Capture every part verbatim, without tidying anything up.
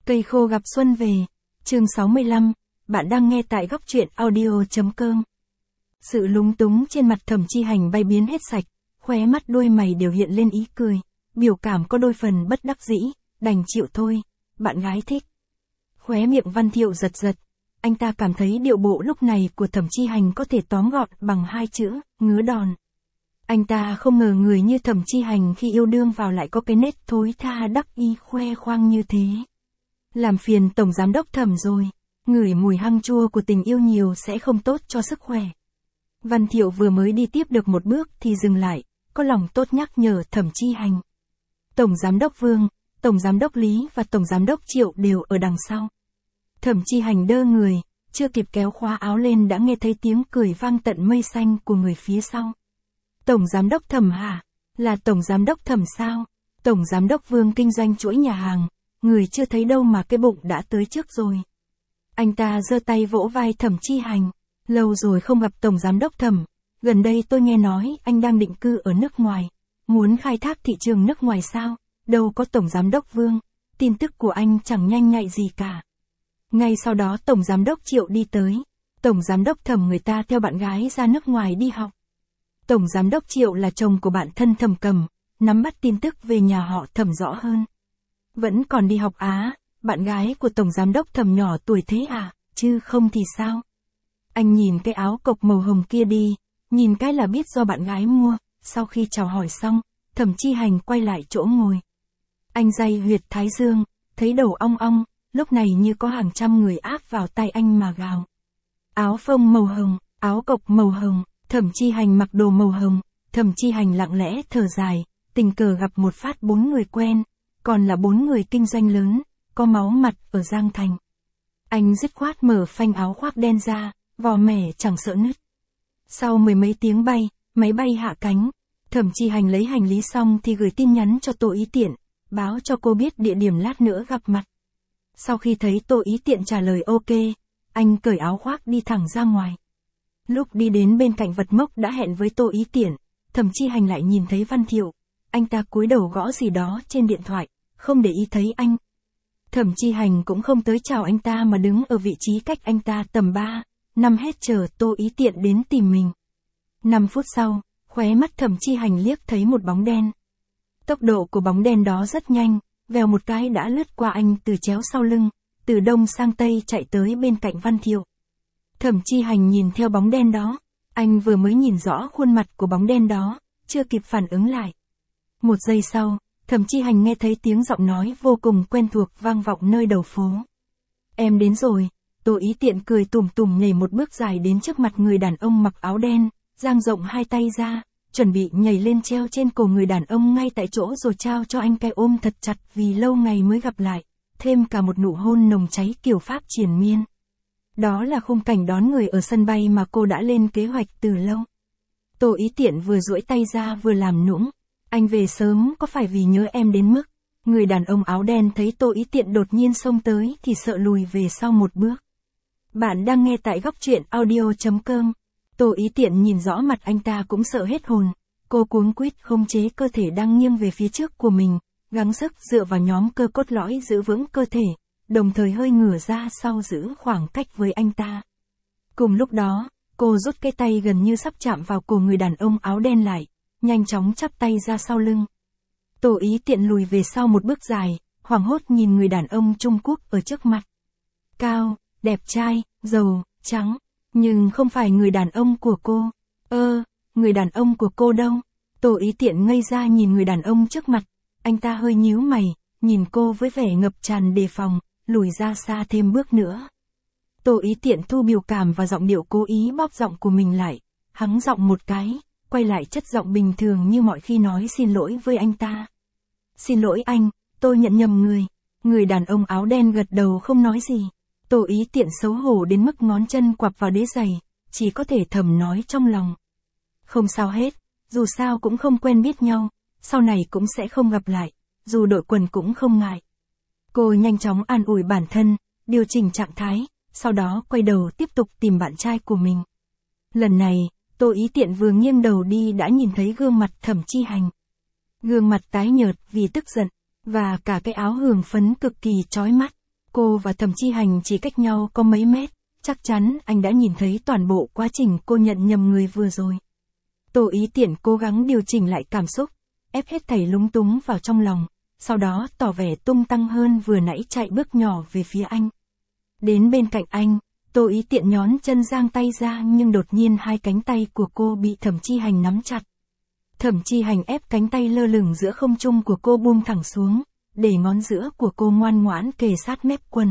Cây khô gặp xuân về. Chương sáu mươi lăm, bạn đang nghe tại góc truyện audio.com. Sự lúng túng trên mặt Thẩm Chi Hành bay biến hết sạch, khóe mắt đôi mày đều hiện lên ý cười, biểu cảm có đôi phần bất đắc dĩ, đành chịu thôi, bạn gái thích. Khóe miệng Văn Thiệu giật giật, anh ta cảm thấy điệu bộ lúc này của Thẩm Chi Hành có thể tóm gọn bằng hai chữ, ngứa đòn. Anh ta không ngờ người như Thẩm Chi Hành khi yêu đương vào lại có cái nết thối tha đắc ý khoe khoang như thế. Làm phiền Tổng Giám đốc Thẩm rồi, ngửi mùi hăng chua của tình yêu nhiều sẽ không tốt cho sức khỏe. Văn Thiệu vừa mới đi tiếp được một bước thì dừng lại, có lòng tốt nhắc nhở Thẩm Chi Hành. Tổng Giám đốc Vương, Tổng Giám đốc Lý và Tổng Giám đốc Triệu đều ở đằng sau. Thẩm Chi Hành đơ người, chưa kịp kéo khóa áo lên đã nghe thấy tiếng cười vang tận mây xanh của người phía sau. Tổng Giám đốc Thẩm hả? Là Tổng Giám đốc Thẩm sao? Tổng Giám đốc Vương kinh doanh chuỗi nhà hàng, người chưa thấy đâu mà cái bụng đã tới trước rồi. Anh ta giơ tay vỗ vai Thẩm Chi Hành. Lâu rồi không gặp Tổng Giám đốc Thẩm, gần đây tôi nghe nói anh đang định cư ở nước ngoài, muốn khai thác thị trường nước ngoài sao? Đâu có Tổng Giám đốc Vương, tin tức của anh chẳng nhanh nhạy gì cả. Ngay sau đó Tổng Giám đốc Triệu đi tới, Tổng Giám đốc Thẩm người ta theo bạn gái ra nước ngoài đi học. Tổng Giám đốc Triệu là chồng của bạn thân Thẩm Cầm, nắm bắt tin tức về nhà họ Thẩm rõ hơn. Vẫn còn đi học á, bạn gái của Tổng Giám đốc Thẩm nhỏ tuổi thế à, chứ không thì sao? Anh nhìn cái áo cộc màu hồng kia đi, nhìn cái là biết do bạn gái mua. Sau khi chào hỏi xong, Thẩm Chi Hành quay lại chỗ ngồi. Anh day huyệt thái dương, thấy đầu ong ong, lúc này như có hàng trăm người áp vào tay anh mà gào. Áo phông màu hồng, áo cộc màu hồng, Thẩm Chi Hành mặc đồ màu hồng, Thẩm Chi Hành lặng lẽ thở dài, tình cờ gặp một phát bốn người quen, còn là bốn người kinh doanh lớn, có máu mặt ở Giang Thành. Anh dứt khoát mở phanh áo khoác đen ra, vò mẻ chẳng sợ nứt. Sau mười mấy tiếng bay, máy bay hạ cánh, Thẩm Chi Hành lấy hành lý xong thì gửi tin nhắn cho Tô Ý Tiện, báo cho cô biết địa điểm lát nữa gặp mặt. Sau khi thấy Tô Ý Tiện trả lời ok, anh cởi áo khoác đi thẳng ra ngoài. Lúc đi đến bên cạnh vật mốc đã hẹn với Tô Ý Tiện, Thẩm Chi Hành lại nhìn thấy Văn Thiệu, anh ta cúi đầu gõ gì đó trên điện thoại, không để ý thấy anh. Thẩm Chi Hành cũng không tới chào anh ta mà đứng ở vị trí cách anh ta tầm ba, năm hết chờ Tô Ý Tiện đến tìm mình. năm phút sau, khóe mắt Thẩm Chi Hành liếc thấy một bóng đen. Tốc độ của bóng đen đó rất nhanh, vèo một cái đã lướt qua anh từ chéo sau lưng, từ đông sang tây chạy tới bên cạnh Văn Thiệu. Thẩm Chi Hành nhìn theo bóng đen đó, anh vừa mới nhìn rõ khuôn mặt của bóng đen đó, chưa kịp phản ứng lại. Một giây sau, Thẩm Chi Hành nghe thấy tiếng giọng nói vô cùng quen thuộc vang vọng nơi đầu phố. Em đến rồi. Tô Ý Tiện cười tủm tủm nhảy một bước dài đến trước mặt người đàn ông mặc áo đen, dang rộng hai tay ra, chuẩn bị nhảy lên treo trên cổ người đàn ông ngay tại chỗ rồi trao cho anh cái ôm thật chặt vì lâu ngày mới gặp lại, thêm cả một nụ hôn nồng cháy kiểu Pháp triền miên. Đó là khung cảnh đón người ở sân bay mà cô đã lên kế hoạch từ lâu. Tô Ý Tiện vừa duỗi tay ra vừa làm nũng, anh về sớm có phải vì nhớ em đến mức. Người đàn ông áo đen thấy Tô Ý Tiện đột nhiên xông tới thì sợ lùi về sau một bước. Bạn đang nghe tại góc truyện audio.com. Tô Ý Tiện nhìn rõ mặt anh ta cũng sợ hết hồn. Cô cuống quýt khống chế cơ thể đang nghiêng về phía trước của mình, gắng sức dựa vào nhóm cơ cốt lõi giữ vững cơ thể, đồng thời hơi ngửa ra sau giữ khoảng cách với anh ta. Cùng lúc đó, cô rút cái tay gần như sắp chạm vào cổ người đàn ông áo đen lại, nhanh chóng chắp tay ra sau lưng. Tô Ý Tiện lùi về sau một bước dài, hoảng hốt nhìn người đàn ông Trung Quốc ở trước mặt. Cao, đẹp trai, giàu, trắng, nhưng không phải người đàn ông của cô. Ơ, người đàn ông của cô đâu? Tô Ý Tiện ngây ra nhìn người đàn ông trước mặt, anh ta hơi nhíu mày, nhìn cô với vẻ ngập tràn đề phòng, lùi ra xa thêm bước nữa. Tô Ý Tiện thu biểu cảm và giọng điệu cố ý bóp giọng của mình lại, hắng giọng một cái, quay lại chất giọng bình thường như mọi khi nói xin lỗi với anh ta. Xin lỗi anh, tôi nhận nhầm người. Người đàn ông áo đen gật đầu không nói gì. Tô Ý Tiện xấu hổ đến mức ngón chân quặp vào đế giày, chỉ có thể thầm nói trong lòng. Không sao hết, dù sao cũng không quen biết nhau, sau này cũng sẽ không gặp lại, dù đổi quần cũng không ngại. Cô nhanh chóng an ủi bản thân, điều chỉnh trạng thái, sau đó quay đầu tiếp tục tìm bạn trai của mình. Lần này, Tô Ý Tiện vừa nghiêng đầu đi đã nhìn thấy gương mặt Thẩm Chi Hành. Gương mặt tái nhợt vì tức giận, và cả cái áo hường phấn cực kỳ chói mắt. Cô và Thẩm Chi Hành chỉ cách nhau có mấy mét, chắc chắn anh đã nhìn thấy toàn bộ quá trình cô nhận nhầm người vừa rồi. Tô Ý Tiện cố gắng điều chỉnh lại cảm xúc, ép hết thảy lúng túng vào trong lòng, sau đó tỏ vẻ tung tăng hơn vừa nãy chạy bước nhỏ về phía anh. Đến bên cạnh anh, Tô Ý Tiện nhón chân giang tay ra nhưng đột nhiên hai cánh tay của cô bị Thẩm Chi Hành nắm chặt. Thẩm Chi Hành ép cánh tay lơ lửng giữa không trung của cô buông thẳng xuống, để ngón giữa của cô ngoan ngoãn kề sát mép quần.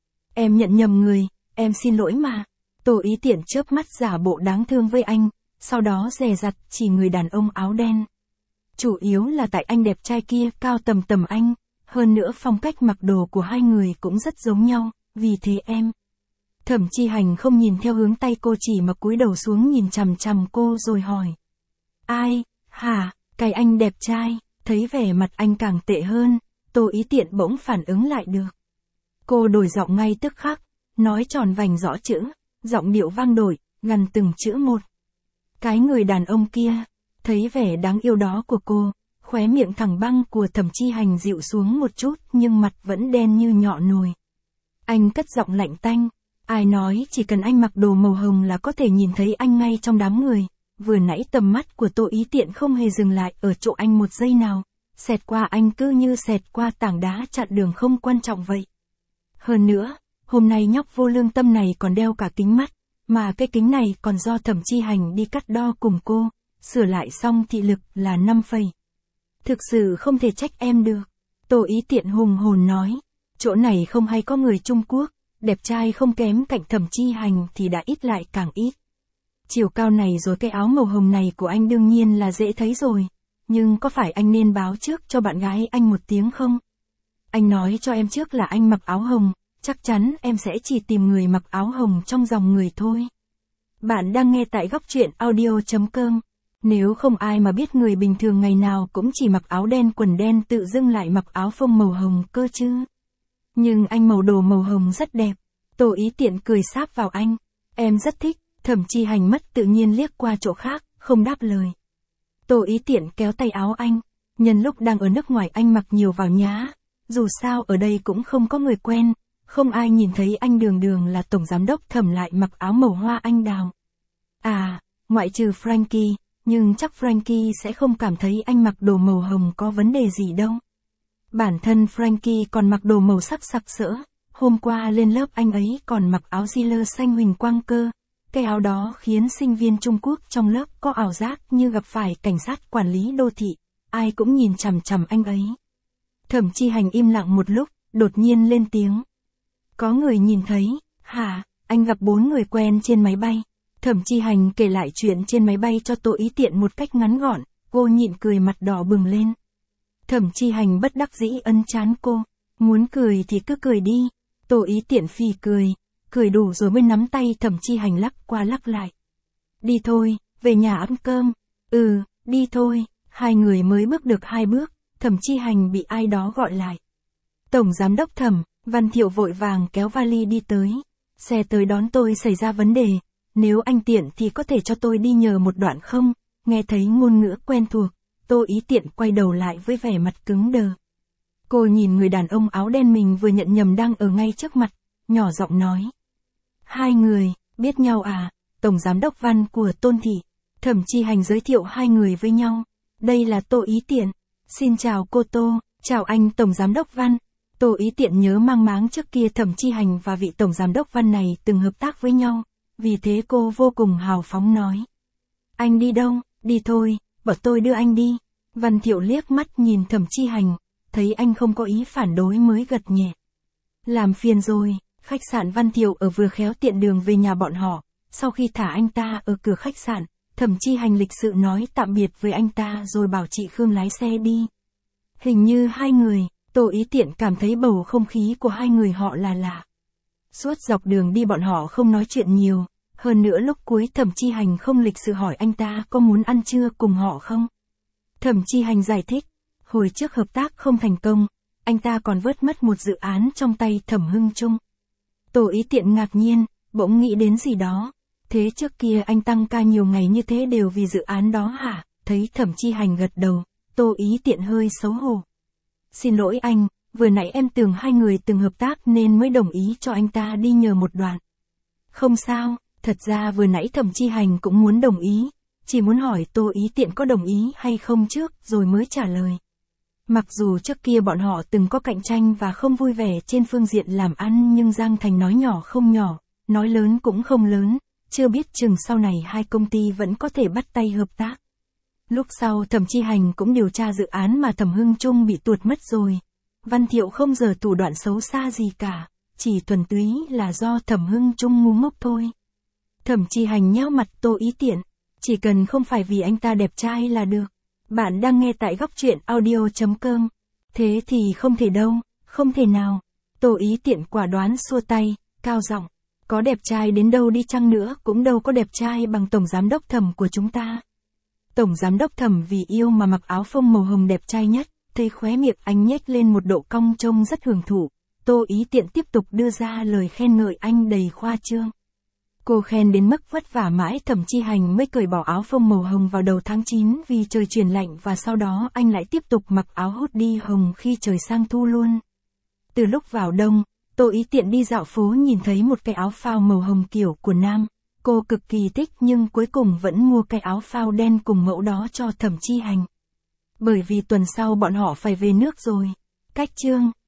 Em nhận nhầm người, em xin lỗi mà. Tô Ý Tiện chớp mắt giả bộ đáng thương với anh, sau đó dè dặt chỉ người đàn ông áo đen. Chủ yếu là tại anh đẹp trai kia cao tầm tầm anh, hơn nữa phong cách mặc đồ của hai người cũng rất giống nhau, vì thế em. Thẩm Chi Hành không nhìn theo hướng tay cô chỉ mà cúi đầu xuống nhìn chằm chằm cô rồi hỏi. Ai, hả, cái anh đẹp trai, thấy vẻ mặt anh càng tệ hơn, Tô Ý Tiện bỗng phản ứng lại được. Cô đổi giọng ngay tức khắc, nói tròn vành rõ chữ, giọng điệu vang đổi, gần từng chữ một. Cái người đàn ông kia, thấy vẻ đáng yêu đó của cô, khóe miệng thẳng băng của Thẩm Chi Hành dịu xuống một chút nhưng mặt vẫn đen như nhọ nồi. Anh cất giọng lạnh tanh, ai nói chỉ cần anh mặc đồ màu hồng là có thể nhìn thấy anh ngay trong đám người. Vừa nãy tầm mắt của Tô Ý Tiện không hề dừng lại ở chỗ anh một giây nào, xẹt qua anh cứ như xẹt qua tảng đá chặn đường không quan trọng vậy. Hơn nữa, hôm nay nhóc vô lương tâm này còn đeo cả kính mắt, mà cái kính này còn do Thẩm Chi Hành đi cắt đo cùng cô, sửa lại xong thị lực là năm phẩy. Thực sự không thể trách em được. Tô Ý Tiện hùng hồn nói, chỗ này không hay có người Trung Quốc, đẹp trai không kém cạnh Thẩm Chi Hành thì đã ít lại càng ít. Chiều cao này rồi cái áo màu hồng này của anh đương nhiên là dễ thấy rồi, nhưng có phải anh nên báo trước cho bạn gái anh một tiếng không? Anh nói cho em trước là anh mặc áo hồng, chắc chắn em sẽ chỉ tìm người mặc áo hồng trong dòng người thôi. Bạn đang nghe tại góc truyện audio chấm com. Nếu không ai mà biết người bình thường ngày nào cũng chỉ mặc áo đen quần đen tự dưng lại mặc áo phông màu hồng cơ chứ. Nhưng anh màu đồ màu hồng rất đẹp. Tô Ý Tiện cười sáp vào anh. Em rất thích. Thẩm Chi Hành mất tự nhiên liếc qua chỗ khác, không đáp lời. Tô Ý Tiện kéo tay áo anh. Nhân lúc đang ở nước ngoài anh mặc nhiều vào nhá. Dù sao ở đây cũng không có người quen. Không ai nhìn thấy anh đường đường là tổng giám đốc Thẩm lại mặc áo màu hoa anh đào. À, ngoại trừ Frankie. Nhưng chắc Frankie sẽ không cảm thấy anh mặc đồ màu hồng có vấn đề gì đâu. Bản thân Frankie còn mặc đồ màu sắc sặc sỡ. Hôm qua lên lớp anh ấy còn mặc áo Ziller xanh huỳnh quang cơ. Cái áo đó khiến sinh viên Trung Quốc trong lớp có ảo giác như gặp phải cảnh sát quản lý đô thị. Ai cũng nhìn chằm chằm anh ấy. Thẩm Chi Hành im lặng một lúc, đột nhiên lên tiếng. Có người nhìn thấy, hả, anh gặp bốn người quen trên máy bay. Thẩm Chi Hành kể lại chuyện trên máy bay cho Tô Ý Tiện một cách ngắn gọn, cô nhịn cười mặt đỏ bừng lên. Thẩm Chi Hành bất đắc dĩ ấn trán cô, muốn cười thì cứ cười đi. Tô Ý Tiện phì cười, cười đủ rồi mới nắm tay Thẩm Chi Hành lắc qua lắc lại. Đi thôi, về nhà ăn cơm. Ừ, đi thôi. Hai người mới bước được hai bước, Thẩm Chi Hành bị ai đó gọi lại. Tổng giám đốc Thẩm, Văn Thiệu vội vàng kéo vali đi tới. Xe tới đón tôi xảy ra vấn đề. Nếu anh tiện thì có thể cho tôi đi nhờ một đoạn không? Nghe thấy ngôn ngữ quen thuộc, Tô Ý Tiện quay đầu lại với vẻ mặt cứng đờ. Cô nhìn người đàn ông áo đen mình vừa nhận nhầm đang ở ngay trước mặt, nhỏ giọng nói. Hai người, biết nhau à? Tổng giám đốc Văn của Tôn Thị. Thẩm Chi Hành giới thiệu hai người với nhau. Đây là Tô Ý Tiện. Xin chào cô Tô, chào anh Tổng giám đốc Văn. Tô Ý Tiện nhớ mang máng trước kia Thẩm Chi Hành và vị Tổng giám đốc Văn này từng hợp tác với nhau. Vì thế cô vô cùng hào phóng nói. Anh đi đâu? Đi thôi, bảo tôi đưa anh đi. Văn Thiệu liếc mắt nhìn Thẩm Chi Hành, thấy anh không có ý phản đối mới gật nhẹ. Làm phiền rồi, khách sạn Văn Thiệu ở vừa khéo tiện đường về nhà bọn họ. Sau khi thả anh ta ở cửa khách sạn, Thẩm Chi Hành lịch sự nói tạm biệt với anh ta rồi bảo chị Khương lái xe đi. Hình như hai người, Tô Ý Tiện cảm thấy bầu không khí của hai người họ là lạ. Suốt dọc đường đi bọn họ không nói chuyện nhiều. Hơn nữa lúc cuối Thẩm Chi Hành không lịch sự hỏi anh ta có muốn ăn trưa cùng họ không. Thẩm Chi Hành giải thích, hồi trước hợp tác không thành công, anh ta còn vớt mất một dự án trong tay Thẩm Hưng Trung. Tô Ý Tiện ngạc nhiên, bỗng nghĩ đến gì đó. Thế trước kia anh tăng ca nhiều ngày như thế đều vì dự án đó hả? Thấy Thẩm Chi Hành gật đầu, Tô Ý Tiện hơi xấu hổ. Xin lỗi anh, vừa nãy em tưởng hai người từng hợp tác nên mới đồng ý cho anh ta đi nhờ một đoạn. Không sao, thật ra vừa nãy Thẩm Chi Hành cũng muốn đồng ý, chỉ muốn hỏi Tô Ý Tiện có đồng ý hay không trước rồi mới trả lời. Mặc dù trước kia bọn họ từng có cạnh tranh và không vui vẻ trên phương diện làm ăn nhưng Giang Thành nói nhỏ không nhỏ, nói lớn cũng không lớn, chưa biết chừng sau này hai công ty vẫn có thể bắt tay hợp tác. Lúc sau Thẩm Chi Hành cũng điều tra dự án mà Thẩm Hưng Trung bị tuột mất rồi. Văn Thiệu không giờ thủ đoạn xấu xa gì cả, chỉ thuần túy là do Thẩm Hưng Trung ngu ngốc thôi. Thẩm Chi Hành nheo mặt Tô Ý Tiện, chỉ cần không phải vì anh ta đẹp trai là được. Bạn đang nghe tại góc truyện audio chấm com. Thế thì không thể đâu, không thể nào. Tô Ý Tiện quả đoán xua tay, cao giọng, có đẹp trai đến đâu đi chăng nữa cũng đâu có đẹp trai bằng tổng giám đốc Thẩm của chúng ta. Tổng giám đốc Thẩm vì yêu mà mặc áo phông màu hồng đẹp trai nhất, thấy khóe miệng anh nhếch lên một độ cong trông rất hưởng thụ. Tô Ý Tiện tiếp tục đưa ra lời khen ngợi anh đầy khoa trương. Cô khen đến mức vất vả mãi Thẩm Chi Hành mới cởi bỏ áo phông màu hồng vào đầu tháng chín vì trời chuyển lạnh và sau đó anh lại tiếp tục mặc áo hoodie hồng khi trời sang thu luôn. Từ lúc vào đông, Tô Ý Tiện đi dạo phố nhìn thấy một cái áo phao màu hồng kiểu của nam. Cô cực kỳ thích nhưng cuối cùng vẫn mua cái áo phao đen cùng mẫu đó cho Thẩm Chi Hành. Bởi vì tuần sau bọn họ phải về nước rồi. Cách chương